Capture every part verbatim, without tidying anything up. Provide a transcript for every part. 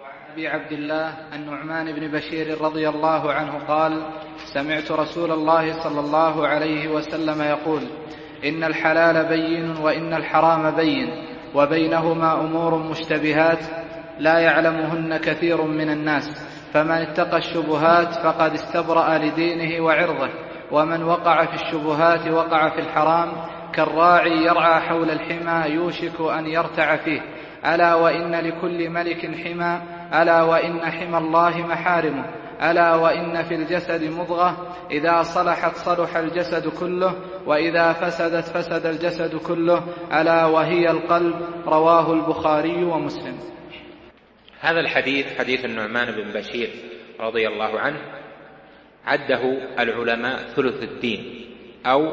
أبي عبد الله النعمان بن بشير رضي الله عنه قال: سمعت رسول الله صلى الله عليه وسلم يقول: إن الحلال بين وإن الحرام بين وبينهما أمور مشتبهات لا يعلمهن كثير من الناس، فمن اتقى الشبهات فقد استبرأ لدينه وعرضه، ومن وقع في الشبهات وقع في الحرام كالراعي يرعى حول الحمى يوشك أن يرتع فيه. ألا وإن لكل ملك حمى، ألا وإن حمى الله محارمه، ألا وإن في الجسد مضغة إذا صلحت صلح الجسد كله، وإذا فسدت فسد الجسد كله، ألا وهي القلب. رواه البخاري ومسلم. هذا الحديث حديث النعمان بن بشير رضي الله عنه عده العلماء ثلث الدين أو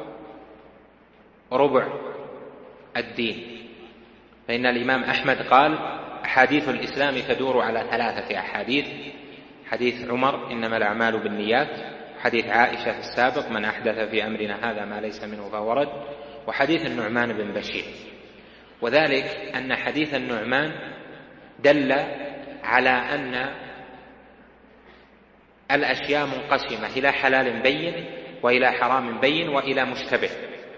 ربع الدين، فإن الإمام أحمد قال: أحاديث الإسلام تدور على ثلاثة أحاديث: حديث عمر إنما الأعمال بالنيات، حديث عائشة في السابق من أحدث في أمرنا هذا ما ليس منه فهو رد، وحديث النعمان بن بشير. وذلك أن حديث النعمان دل على أن الأشياء منقسمة إلى حلال بين وإلى حرام بين وإلى مشتبه،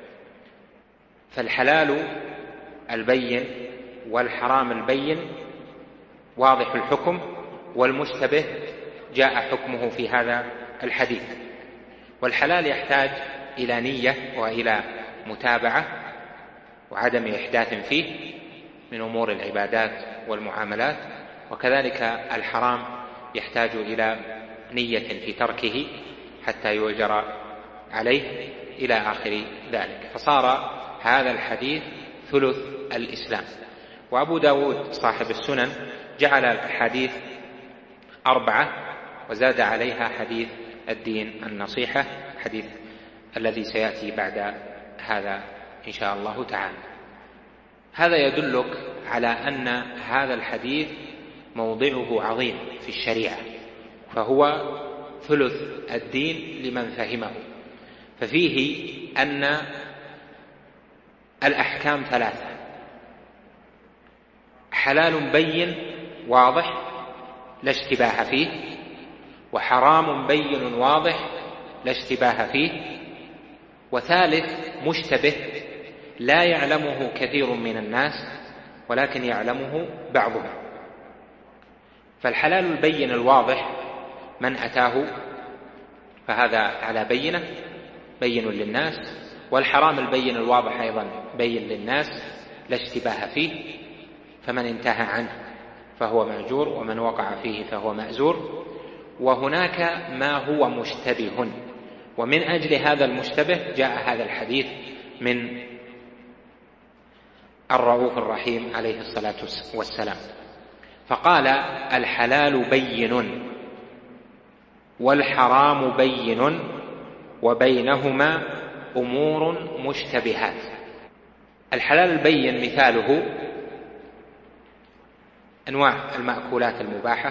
فالحلال البين والحرام البين واضح الحكم، والمشتبه جاء حكمه في هذا الحديث. والحلال يحتاج إلى نية وإلى متابعة وعدم إحداث فيه من أمور العبادات والمعاملات، وكذلك الحرام يحتاج إلى نية في تركه حتى يؤجر عليه إلى آخر ذلك. فصار هذا الحديث ثلث الإسلام. وأبو داود صاحب السنن جعل الحديث أربعة وزاد عليها حديث الدين النصيحة، حديث الذي سيأتي بعد هذا إن شاء الله تعالى. هذا يدلك على أن هذا الحديث موضعه عظيم في الشريعة، فهو ثلث الدين لمن فهمه. ففيه أن الأحكام ثلاثة: حلال بين واضح لا اشتباه فيه، وحرام بين واضح لا اشتباه فيه، وثالث مشتبه لا يعلمه كثير من الناس ولكن يعلمه بعضهم. فالحلال البين الواضح من أتاه فهذا على بينة بين للناس، والحرام البين الواضح أيضا بين للناس لا اشتباه فيه، فمن انتهى عنه فهو مأجور ومن وقع فيه فهو مأزور. وهناك ما هو مشتبه، ومن أجل هذا المشتبه جاء هذا الحديث من الرؤوف الرحيم عليه الصلاة والسلام، فقال: الحلال بين والحرام بين وبينهما أمور مشتبهات. الحلال البين مثاله أنواع المأكولات المباحة،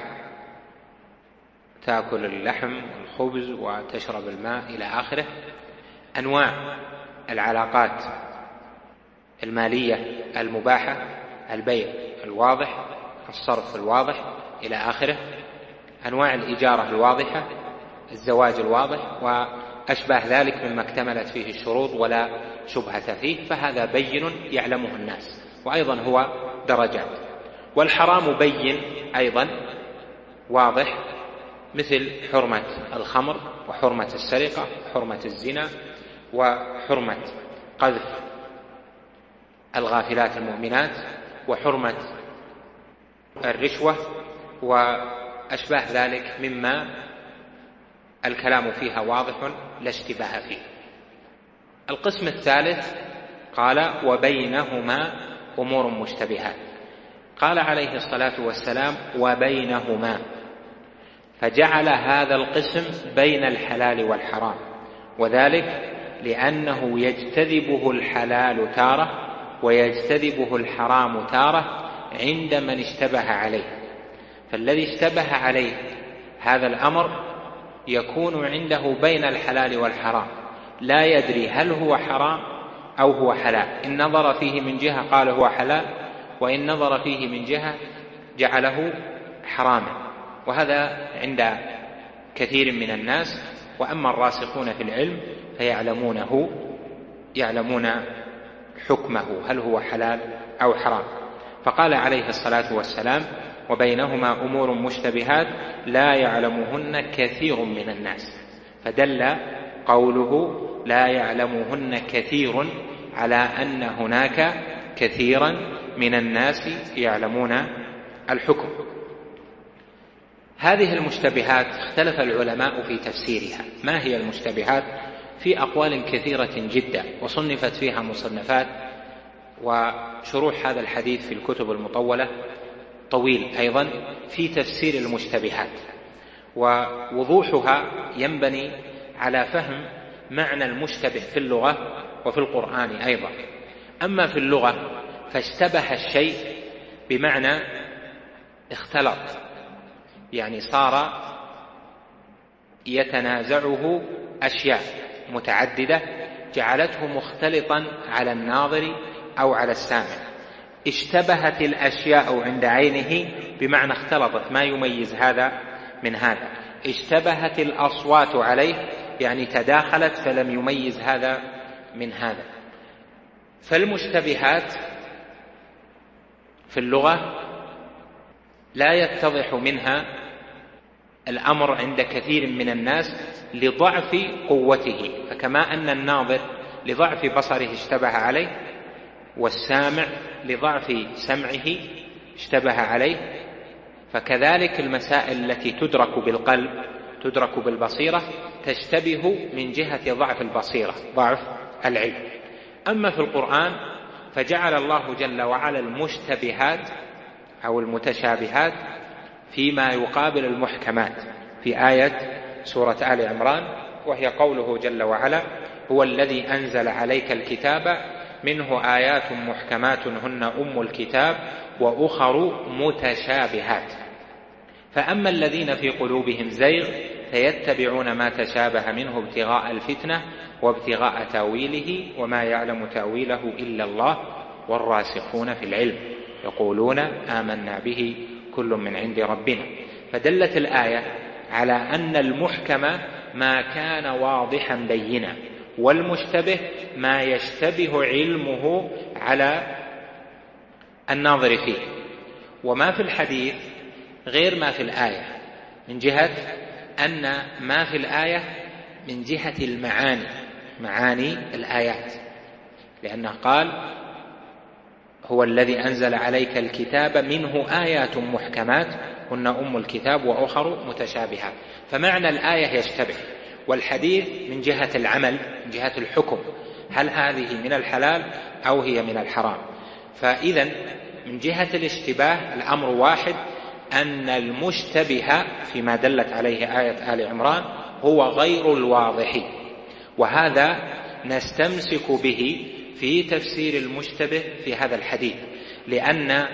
تأكل اللحم والخبز وتشرب الماء إلى آخره. أنواع العلاقات المالية المباحة، البيع الواضح، الصرف الواضح إلى آخره. أنواع الإجارة الواضحة، الزواج الواضح وأشباه ذلك مما اكتملت فيه الشروط ولا شبهة فيه، فهذا بين يعلمه الناس، وأيضا هو درجات. والحرام بين أيضا واضح، مثل حرمة الخمر وحرمة السرقة وحرمة الزنا وحرمة قذف الغافلات المؤمنات وحرمة الرشوة وأشباه ذلك مما الكلام فيها واضح لا اشتباه فيه. القسم الثالث قال: وبينهما أمور مشتبهات. قال عليه الصلاة والسلام: وبينهما، فجعل هذا القسم بين الحلال والحرام، وذلك لأنه يجتذبه الحلال تارة ويجتذبه الحرام تارة عند من اشتبه عليه. فالذي اشتبه عليه هذا الأمر يكون عنده بين الحلال والحرام، لا يدري هل هو حرام أو هو حلال. إن نظر فيه من جهة قال هو حلال، وإن نظر فيه من جهة جعله حراما، وهذا عند كثير من الناس. وأما الراسخون في العلم فيعلمونه يعلمون حكمه هل هو حلال أو حرام. فقال عليه الصلاة والسلام: وبينهما أمور مشتبهات لا يعلمهن كثير من الناس. فدل قوله لا يعلمهن كثير على أن هناك كثيرا من الناس يعلمون الحكم. هذه المشتبهات اختلف العلماء في تفسيرها. ما هي المشتبهات؟ في أقوال كثيرة جدا، وصنفت فيها مصنفات، وشروح هذا الحديث في الكتب المطولة طويل أيضا في تفسير المشتبهات، ووضوحها ينبني على فهم معنى المشتبه في اللغة وفي القرآن أيضا. أما في اللغة فاشتبه الشيء بمعنى اختلط، يعني صار يتنازعه أشياء متعددة جعلته مختلطا على الناظر أو على السامع. اشتبهت الأشياء عند عينه بمعنى اختلطت، ما يميز هذا من هذا. اشتبهت الأصوات عليه، يعني تداخلت فلم يميز هذا من هذا. فالمشتبهات في اللغة لا يتضح منها الأمر عند كثير من الناس لضعف قوته، فكما أن الناظر لضعف بصره اشتبه عليه، والسامع لضعف سمعه اشتبه عليه، فكذلك المسائل التي تدرك بالقلب تدرك بالبصيرة تشتبه من جهة ضعف البصيرة، ضعف العلم. أما في القرآن فجعل الله جل وعلا المشتبهات أو المتشابهات فيما يقابل المحكمات في آية سورة آل عمران، وهي قوله جل وعلا: هو الذي أنزل عليك الكتاب منه آيات محكمات هن أم الكتاب وأخر متشابهات. فأما الذين في قلوبهم زيغ فيتبعون ما تشابه منه ابتغاء الفتنة وابتغاء تاويله وما يعلم تاويله إلا الله والراسخون في العلم يقولون آمنا به كل من عند ربنا. فدلت الآية على أن المحكم ما كان واضحا بينا، والمشتبه ما يشتبه علمه على الناظر فيه. وما في الحديث غير ما في الآية، من جهة أن ما في الآية من جهة المعاني، معاني الآيات، لأنه قال: هو الذي أنزل عليك الكتاب منه آيات محكمات هن أم الكتاب وأخر متشابهات. فمعنى الآية يشتبه، والحديث من جهة العمل، من جهة الحكم، هل هذه من الحلال أو هي من الحرام. فإذا من جهة الاشتباه الأمر واحد، أن المشتبه فيما دلت عليه آية آل عمران هو غير الواضح، وهذا نستمسك به في تفسير المشتبه في هذا الحديث، لأن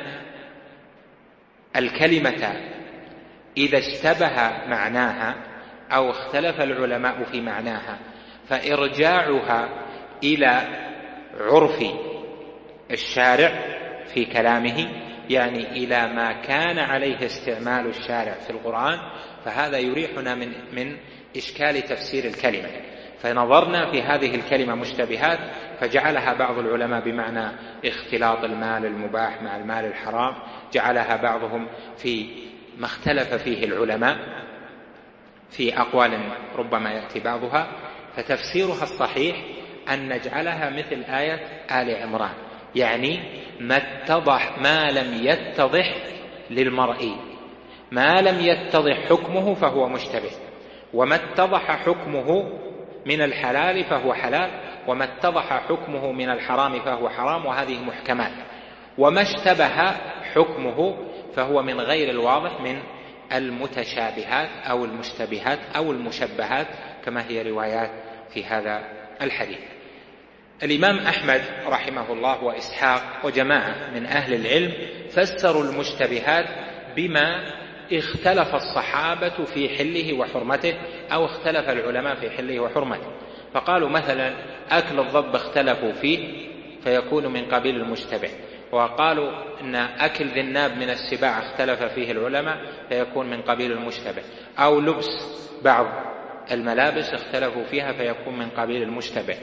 الكلمة إذا اشتبه معناها أو اختلف العلماء في معناها فإرجاعها إلى عرف الشارع في كلامه، يعني إلى ما كان عليه استعمال الشارع في القرآن، فهذا يريحنا من, من إشكال تفسير الكلمة. فنظرنا في هذه الكلمة مشتبهات فجعلها بعض العلماء بمعنى اختلاط المال المباح مع المال الحرام، جعلها بعضهم في ما اختلف فيه العلماء في أقوال ربما يأتي بعضها. فتفسيرها الصحيح أن نجعلها مثل آية آل عمران، يعني ما اتضح ما لم يتضح للمرء، ما لم يتضح حكمه فهو مشتبه، وما اتضح حكمه من الحلال فهو حلال، وما اتضح حكمه من الحرام فهو حرام، وهذه محكمات. وما اشتبه حكمه فهو من غير الواضح من المتشابهات أو المشتبهات أو المشبهات كما هي روايات في هذا الحديث. الإمام أحمد رحمه الله وإسحاق وجماعة من أهل العلم فسروا المشتبهات بما اختلف الصحابة في حله وحرمته، أو اختلف العلماء في حله وحرمته. فقالوا مثلا أكل الضب اختلفوا فيه فيكون من قبيل المشتبه، وقالوا إن أكل ذي الناب من السباع اختلف فيه العلماء فيكون من قبيل المشتبه، أو لبس بعض الملابس اختلفوا فيها فيكون من قبيل المشتبه،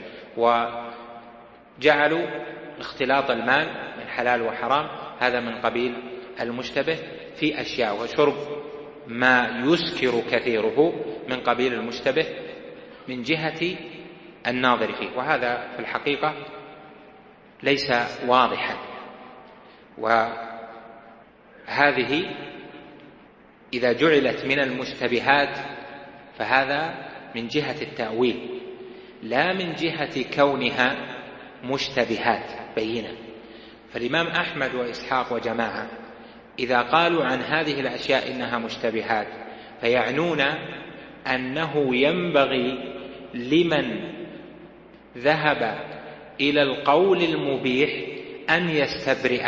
وجعلوا اختلاط المال من حلال وحرام هذا من قبيل المشتبه في أشياء، وشرب ما يسكر كثيره من قبيل المشتبه من جهة الناظر فيه، وهذا في الحقيقة ليس واضحا. وهذه إذا جعلت من المشتبهات فهذا من جهة التأويل لا من جهة كونها مشتبهات بينة. فالإمام أحمد وإسحاق وجماعة إذا قالوا عن هذه الأشياء إنها مشتبهات فيعنون أنه ينبغي لمن ذهب إلى القول المبيح أن يستبرئ.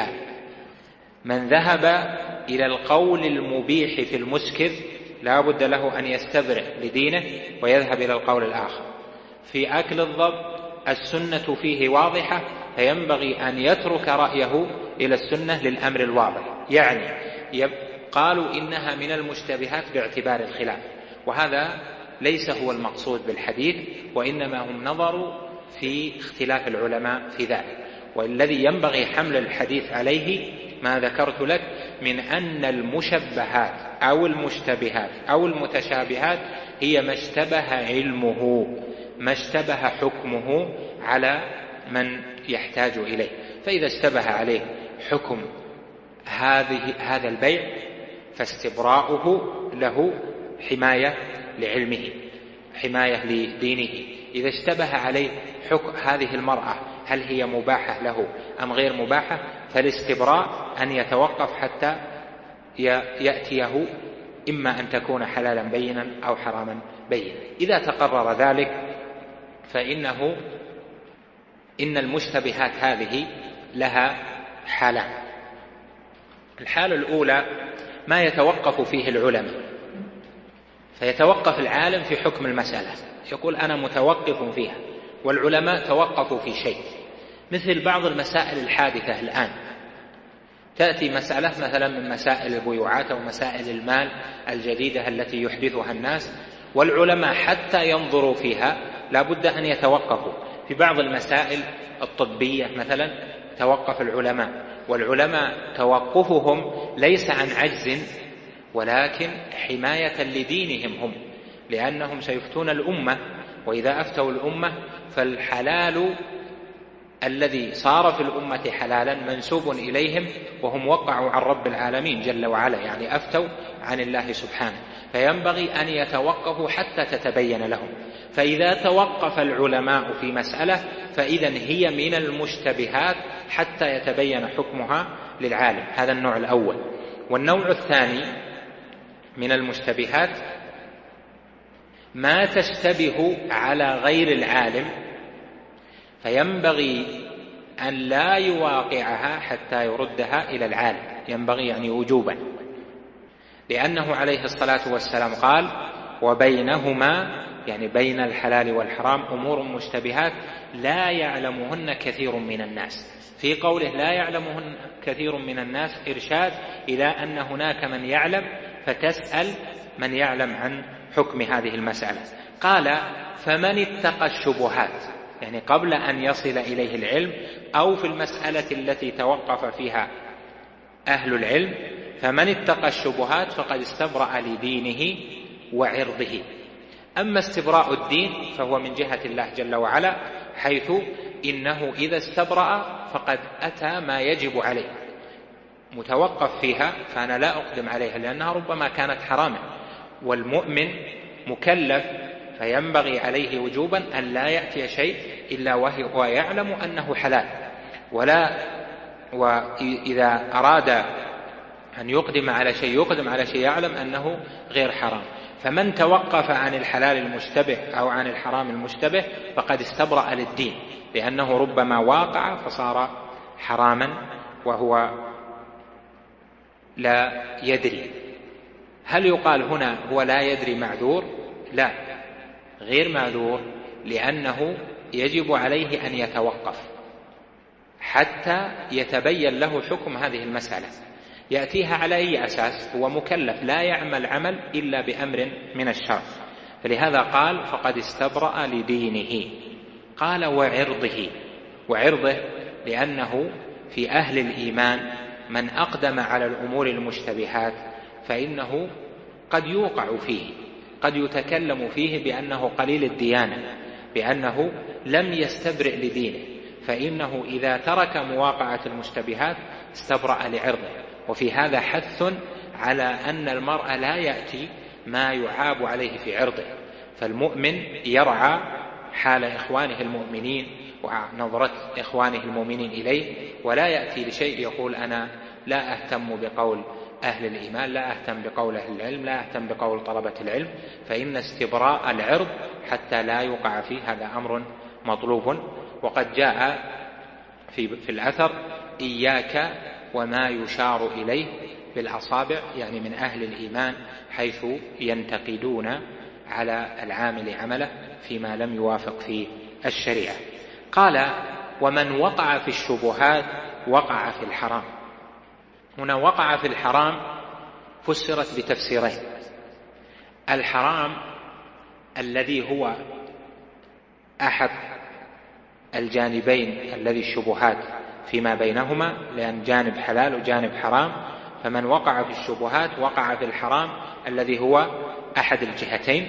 من ذهب إلى القول المبيح في المسكر لا بد له أن يستبرئ لدينه ويذهب إلى القول الآخر. في أكل الضب السنة فيه واضحة فينبغي أن يترك رأيه إلى السنة للأمر الواضح، يعني قالوا إنها من المشتبهات باعتبار الخلاف، وهذا ليس هو المقصود بالحديث، وإنما هم نظروا في اختلاف العلماء في ذلك. والذي ينبغي حمل الحديث عليه ما ذكرت لك من أن المشبهات أو المشتبهات أو المتشابهات هي ما اشتبه علمه، ما اشتبه حكمه على من يحتاج إليه. فإذا اشتبه عليه حكم هذه هذا البيع فاستبراؤه له حماية لعلمه، حماية لدينه. إذا اشتبه عليه حكم هذه المرأة هل هي مباحة له أم غير مباحة فالاستبراء أن يتوقف حتى يأتيه إما أن تكون حلالا بينا أو حراما بينا. إذا تقرر ذلك فإنه إن المشتبهات هذه لها حالان. الحالة الأولى ما يتوقف فيه العلماء، فيتوقف العالم في حكم المسألة، يقول أنا متوقف فيها، والعلماء توقفوا في شيء، مثل بعض المسائل الحادثة الآن. تأتي مسألة مثلا من مسائل البيوعات أو مسائل المال الجديدة التي يحدثها الناس، والعلماء حتى ينظروا فيها لا بد أن يتوقفوا. في بعض المسائل الطبية مثلا توقف العلماء، والعلماء توقفهم ليس عن عجز ولكن حماية لدينهم هم، لأنهم سيفتون الأمة، وإذا أفتوا الأمة فالحلال الذي صار في الأمة حلالا منسوب إليهم، وهم وقعوا عن رب العالمين جل وعلا، يعني أفتوا عن الله سبحانه، فينبغي أن يتوقفوا حتى تتبين لهم. فإذا توقف العلماء في مسألة فإذن هي من المشتبهات حتى يتبين حكمها للعالم. هذا النوع الأول. والنوع الثاني من المشتبهات ما تشتبه على غير العالم فينبغي أن لا يواقعها حتى يردها إلى العالم، ينبغي يعني وجوبا، لأنه عليه الصلاة والسلام قال وبينهما يعني بين الحلال والحرام أمور مشتبهات لا يعلمهن كثير من الناس. في قوله لا يعلمهن كثير من الناس إرشاد إلى أن هناك من يعلم فتسأل من يعلم عن حكم هذه المسألة. قال فمن اتقى الشبهات، يعني قبل أن يصل إليه العلم أو في المسألة التي توقف فيها أهل العلم، فمن اتقى الشبهات فقد استبرأ لدينه وعرضه. أما استبراء الدين فهو من جهة الله جل وعلا، حيث إنه إذا استبرأ فقد أتى ما يجب عليه، متوقف فيها فأنا لا أقدم عليها لأنها ربما كانت حراما، والمؤمن مكلف فينبغي عليه وجوبا أن لا يأتي شيء إلا وهو يعلم أنه حلال، ولا وإذا أراد أن يقدم على شيء يقدم على شيء يعلم أنه غير حرام. فمن توقف عن الحلال المشتبه أو عن الحرام المشتبه فقد استبرأ للدين، لأنه ربما واقع فصار حراما وهو لا يدري. هل يقال هنا هو لا يدري معذور؟ لا، غير معذور، لأنه يجب عليه أن يتوقف، حتى يتبين له حكم هذه المسألة. يأتيها على أي أساس؟ هو مكلف لا يعمل عمل إلا بأمر من الشرع، فلهذا قال فقد استبرأ لدينه. قال وعرضه، وعرضه لأنه في أهل الإيمان من أقدم على الأمور المشتبهات فإنه قد يوقع فيه، قد يتكلم فيه بأنه قليل الديانة، بأنه لم يستبرئ لدينه، فإنه إذا ترك مواقعة المشتبهات استبرأ لعرضه. وفي هذا حث على أن المرء لا يأتي ما يعاب عليه في عرضه، فالمؤمن يرعى حال إخوانه المؤمنين ونظرة إخوانه المؤمنين إليه، ولا يأتي لشيء يقول أنا لا أهتم بقول أهل الإيمان، لا أهتم بقول أهل العلم، لا أهتم بقول طلبة العلم، فإن استبراء العرض حتى لا يقع فيه هذا أمر مطلوب. وقد جاء في, في الأثر إياك وما يشار إليه بالأصابع، يعني من أهل الإيمان حيث ينتقدون على العامل عمله فيما لم يوافق في الشريعة. قال ومن وقع في الشبهات وقع في الحرام. هنا وقع في الحرام فسرت بتفسيرين: الحرام الذي هو أحد الجانبين الذي الشبهات فيما بينهما، لأن جانب حلال وجانب حرام، فمن وقع في الشبهات وقع في الحرام الذي هو أحد الجهتين.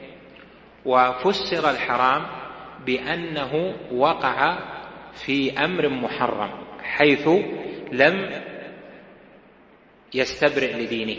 وفسر الحرام بأنه وقع في أمر محرم حيث لم يستبرئ لدينه،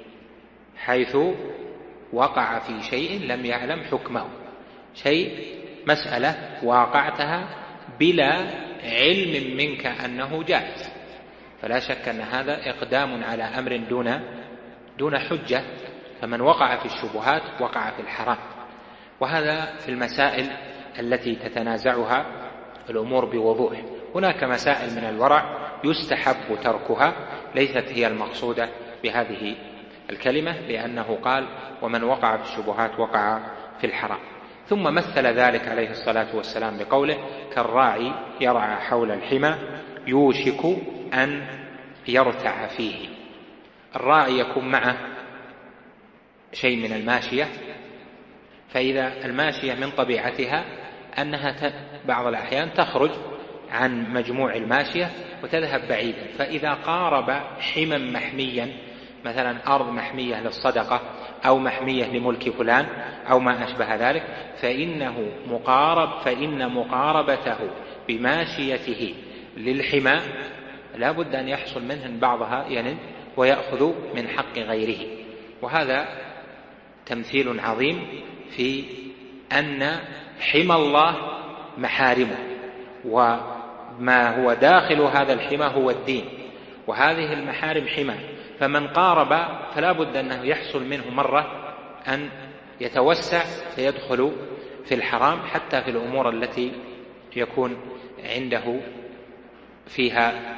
حيث وقع في شيء لم يعلم حكمه، شيء مسألة واقعتها بلا علم منك أنه جائز، فلا شك أن هذا إقدام على أمر دون دون حجة. فمن وقع في الشبهات وقع في الحرام. وهذا في المسائل التي تتنازعها الأمور بوضوح. هناك مسائل من الورع يستحب تركها، ليست هي المقصودة بهذه الكلمة، لأنه قال ومن وقع في الشبهات وقع في الحرام. ثم مثل ذلك عليه الصلاة والسلام بقوله كالراعي يرعى حول الحمى يوشك أن يرتع فيه. الراعي يكون معه شيء من الماشية، فإذا الماشية من طبيعتها أنها بعض الأحيان تخرج عن مجموع الماشية وتذهب بعيدا، فإذا قارب حما محميا، مثلا أرض محمية للصدقة أو محمية لملك فلان أو ما أشبه ذلك، فإنه مقارب فإن مقاربته بماشيته للحمى لا بد أن يحصل منه بعضها يند ويأخذ من حق غيره. وهذا تمثيل عظيم في أن حمى الله محارمه، وما هو داخل هذا الحمى هو الدين، وهذه المحارم حمى، فمن قارب فلا بد أنه يحصل منه مرة أن يتوسع فيدخل في الحرام، حتى في الأمور التي يكون عنده فيها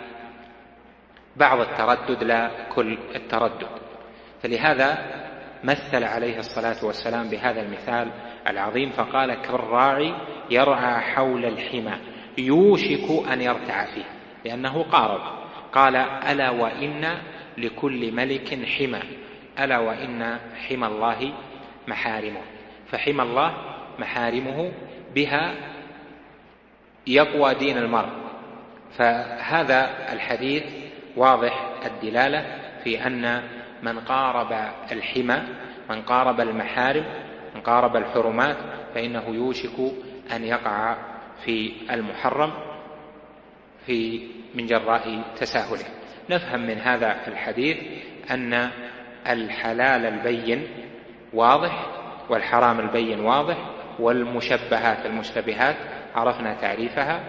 بعض التردد لا كل التردد. فلهذا مثل عليه الصلاة والسلام بهذا المثال العظيم، فقال كالراعي يرعى حول الحمى يوشك أن يرتع فيه، لأنه قارب. قال ألا وإن لكل ملك حمى، ألا وإن حمى الله محارمه. فحمى الله محارمه بها يقوى دين المرء. فهذا الحديث واضح الدلالة في أن من قارب الحمى، من قارب المحارم، من قارب الحرمات، فإنه يوشك أن يقع في المحرم في من جراء تساهله. نفهم من هذا الحديث أن الحلال البين واضح والحرام البين واضح، والمشبهات المشتبهات عرفنا تعريفها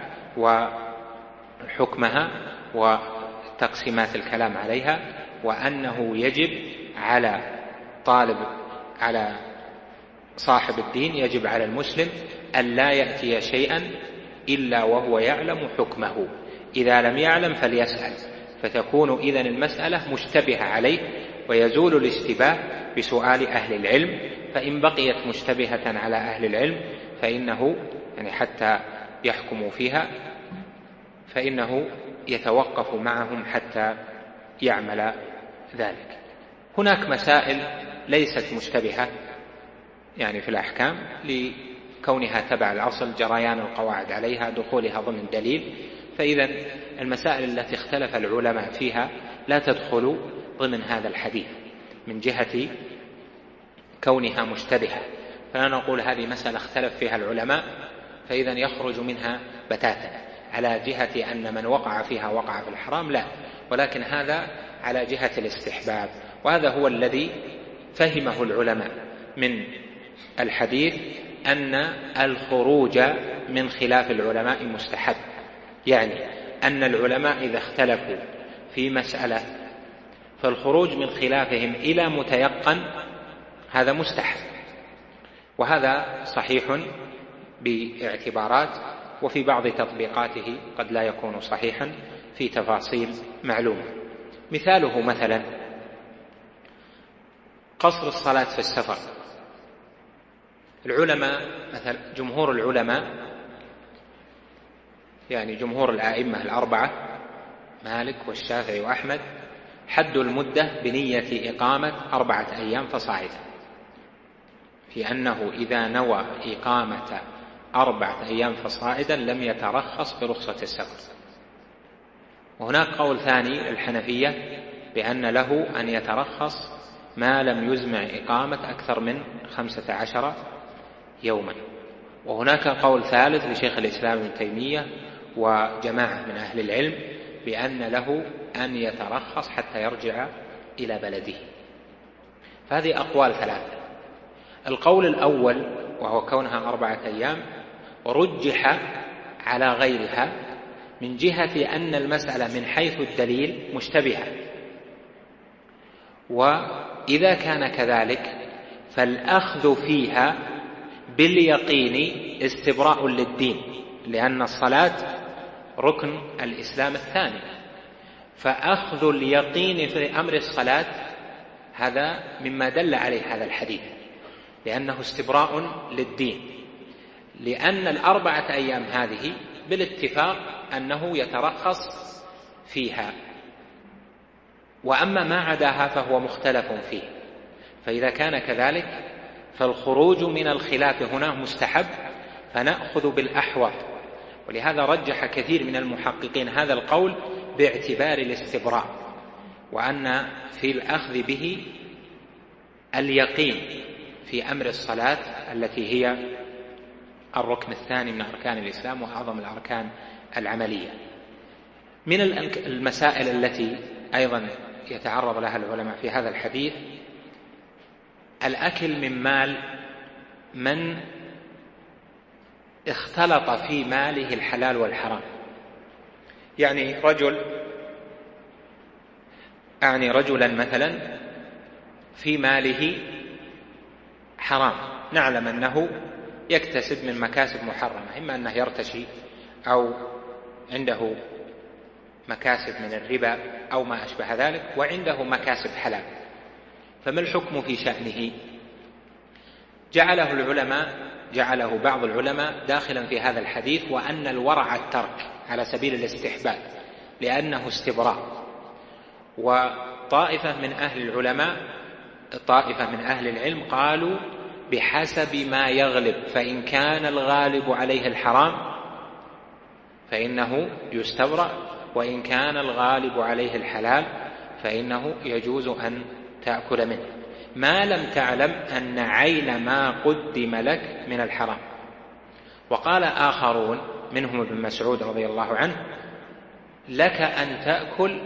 وحكمها وتقسيمات الكلام عليها، وأنه يجب على طالب على صاحب الدين، يجب على المسلم أن لا يأتي شيئا إلا وهو يعلم حكمه، إذا لم يعلم فليسأل، فتكون إذن المسألة مشتبهة عليه، ويزول الاشتباه بسؤال أهل العلم. فإن بقيت مشتبهة على أهل العلم فإنه يعني حتى يحكموا فيها فإنه يتوقف معهم حتى يعمل ذلك. هناك مسائل ليست مشتبهة يعني في الأحكام لكونها تبع الأصل، جريان القواعد عليها، دخولها ضمن دليل، فإذا المسائل التي اختلف العلماء فيها لا تدخل ضمن هذا الحديث من جهة كونها مشتبهة، فلا نقول هذه مسألة اختلف فيها العلماء فإذا يخرج منها بتاتا على جهة أن من وقع فيها وقع في الحرام، لا، ولكن هذا على جهة الاستحباب، وهذا هو الذي فهمه العلماء من الحديث، أن الخروج من خلاف العلماء مستحب، يعني أن العلماء إذا اختلفوا في مسألة فالخروج من خلافهم إلى متيقن هذا مستحب، وهذا صحيح باعتبارات، وفي بعض تطبيقاته قد لا يكون صحيحا في تفاصيل معلومة. مثاله مثلا قصر الصلاة في السفر. العلماء مثلا جمهور العلماء يعني جمهور الأئمة الأربعة مالك والشافعي وأحمد حد المدة بنية إقامة أربعة أيام فصاعدا، في أنه إذا نوى إقامة أربعة أيام فصاعدا لم يترخص برخصة السفر. وهناك قول ثاني الحنفية بأن له أن يترخص ما لم يزمع إقامة أكثر من خمسة عشر يوما. وهناك قول ثالث لشيخ الإسلام ابن تيمية وجماعة من أهل العلم بأن له أن يترخص حتى يرجع إلى بلده. فهذه أقوال ثلاثة. القول الأول وهو كونها أربعة أيام ورجح على غيرها من جهة أن المسألة من حيث الدليل مشتبهة، وإذا كان كذلك فالأخذ فيها باليقين استبراء للدين، لأن الصلاة ركن الإسلام الثاني، فأخذ اليقين في أمر الصلاة هذا مما دل عليه هذا الحديث، لأنه استبراء للدين، لأن الأربعة أيام هذه بالاتفاق أنه يترخص فيها، وأما ما عداها فهو مختلف فيه. فإذا كان كذلك فالخروج من الخلاف هنا مستحب، فنأخذ بالأحوط، ولهذا رجح كثير من المحققين هذا القول باعتبار الاستبراء، وأن في الأخذ به اليقين في أمر الصلاة التي هي الركن الثاني من أركان الإسلام وأعظم الأركان العملية. من المسائل التي أيضا يتعرض لها العلماء في هذا الحديث الأكل من مال من اختلط في ماله الحلال والحرام. يعني رجل أعني رجلا مثلا في ماله حرام، نعلم أنه يكتسب من مكاسب محرمة، إما أنه يرتشي أو عنده مكاسب من الربا أو ما أشبه ذلك، وعنده مكاسب حلال، فما الحكم في شأنه؟ جعله العلماء جعله بعض العلماء داخلا في هذا الحديث، وأن الورع الترك على سبيل الاستحباب لأنه استبراء. وطائفة من أهل العلماء طائفة من أهل العلم قالوا بحسب ما يغلب، فإن كان الغالب عليه الحرام فإنه يستبرأ، وإن كان الغالب عليه الحلال فإنه يجوز أن تأكل منه ما لم تعلم أن عين ما قدم لك من الحرام. وقال آخرون منهم ابن مسعود رضي الله عنه لك أن تأكل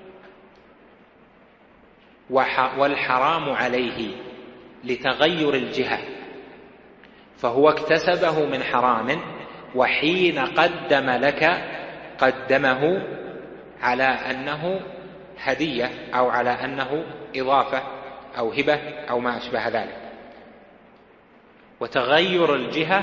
والحرام عليه لتغير الجهة، فهو اكتسبه من حرام، وحين قدم لك قدمه على أنه هدية أو على أنه إضافة أو هبة أو ما أشبه ذلك. وتغير الجهة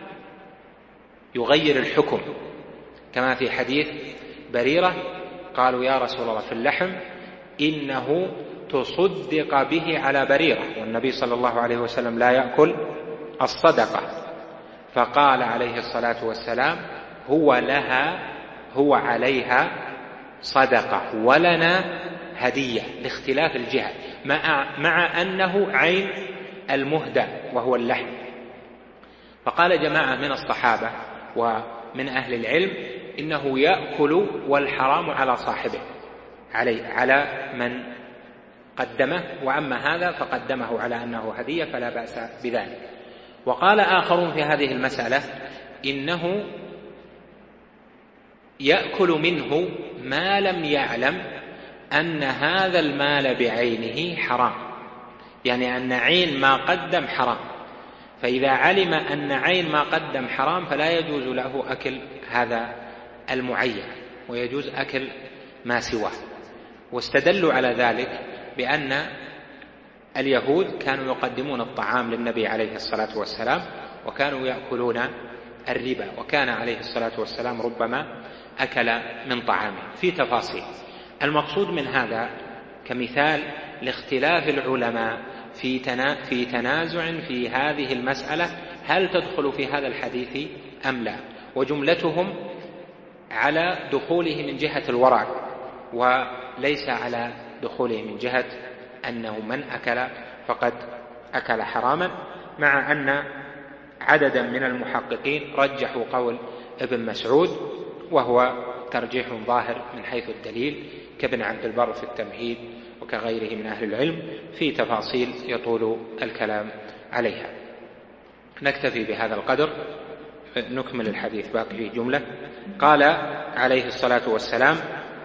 يغير الحكم، كما في حديث بريرة قالوا يا رسول الله في اللحم إنه تصدق به على بريرة، والنبي صلى الله عليه وسلم لا يأكل الصدقة، فقال عليه الصلاة والسلام هو لها هو عليها صدقة ولنا هدية، لاختلاف الجهة، مع, مع أنه عين المهدى وهو اللحم. فقال جماعة من الصحابة ومن أهل العلم إنه يأكل والحرام على صاحبه، علي على من قدمه، وأما هذا فقدمه على أنه هدية فلا بأس بذلك. وقال آخرون في هذه المسألة إنه يأكل منه ما لم يعلم أن هذا المال بعينه حرام، يعني أن عين ما قدم حرام، فإذا علم أن عين ما قدم حرام فلا يجوز له أكل هذا المعين، ويجوز أكل ما سواه. واستدلوا على ذلك بأن اليهود كانوا يقدمون الطعام للنبي عليه الصلاة والسلام وكانوا يأكلون الربا، وكان عليه الصلاة والسلام ربما أكل من طعامه في تفاصيل. المقصود من هذا كمثال لاختلاف العلماء في في تنازع في هذه المسألة، هل تدخل في هذا الحديث أم لا؟ وجملتهم على دخوله من جهة الورع، وليس على دخوله من جهة أنه من أكل فقد أكل حراما، مع أن عددا من المحققين رجحوا قول ابن مسعود، وهو ترجيح ظاهر من حيث الدليل، كابن عبد البر في التمهيد وكغيره من أهل العلم في تفاصيل يطول الكلام عليها. نكتفي بهذا القدر، نكمل الحديث باقي في جملة. قال عليه الصلاة والسلام: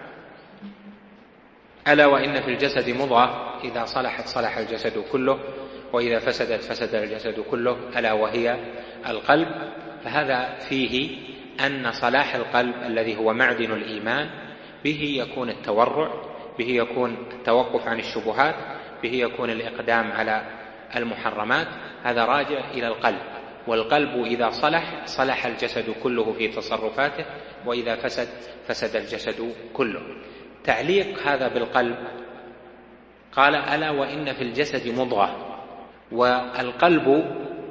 ألا وإن في الجسد مضغة إذا صلحت صلح الجسد كله، وإذا فسدت فسد الجسد كله، ألا وهي القلب. فهذا فيه أن صلاح القلب الذي هو معدن الإيمان به يكون التورع، به يكون التوقف عن الشبهات، به يكون الإقدام على المحرمات. هذا راجع إلى القلب، والقلب إذا صلح صلح الجسد كله في تصرفاته، وإذا فسد فسد الجسد كله. تعليق هذا بالقلب قال: ألا وإن في الجسد مضغة. والقلب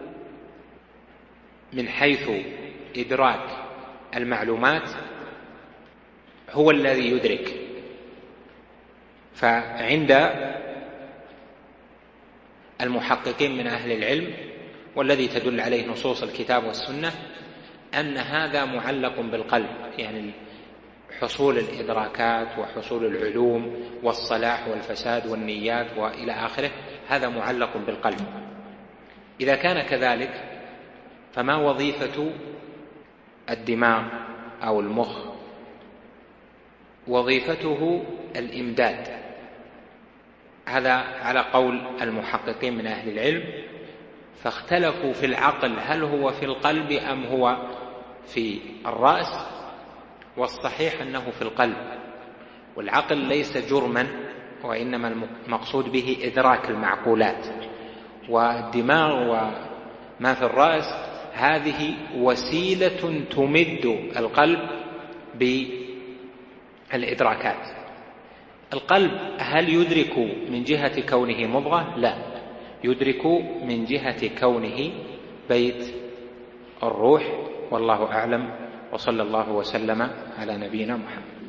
من حيث إدراك المعلومات هو الذي يدرك، فعند المحققين من أهل العلم والذي تدل عليه نصوص الكتاب والسنة أن هذا معلق بالقلب، يعني حصول الإدراكات وحصول العلوم والصلاح والفساد والنيات وإلى آخره، هذا معلق بالقلب. إذا كان كذلك فما وظيفة الدماغ أو المخ؟ وظيفته الإمداد. هذا على قول المحققين من أهل العلم، فاختلفوا في العقل هل هو في القلب أم هو في الرأس، والصحيح أنه في القلب. والعقل ليس جرما، وإنما المقصود به إدراك المعقولات، والدماغ وما في الرأس هذه وسيلة تمد القلب بالإدراكات. القلب هل يدرك من جهة كونه مضغة؟ لا، يدرك من جهة كونه بيت الروح، والله أعلم، وصلى الله وسلم على نبينا محمد.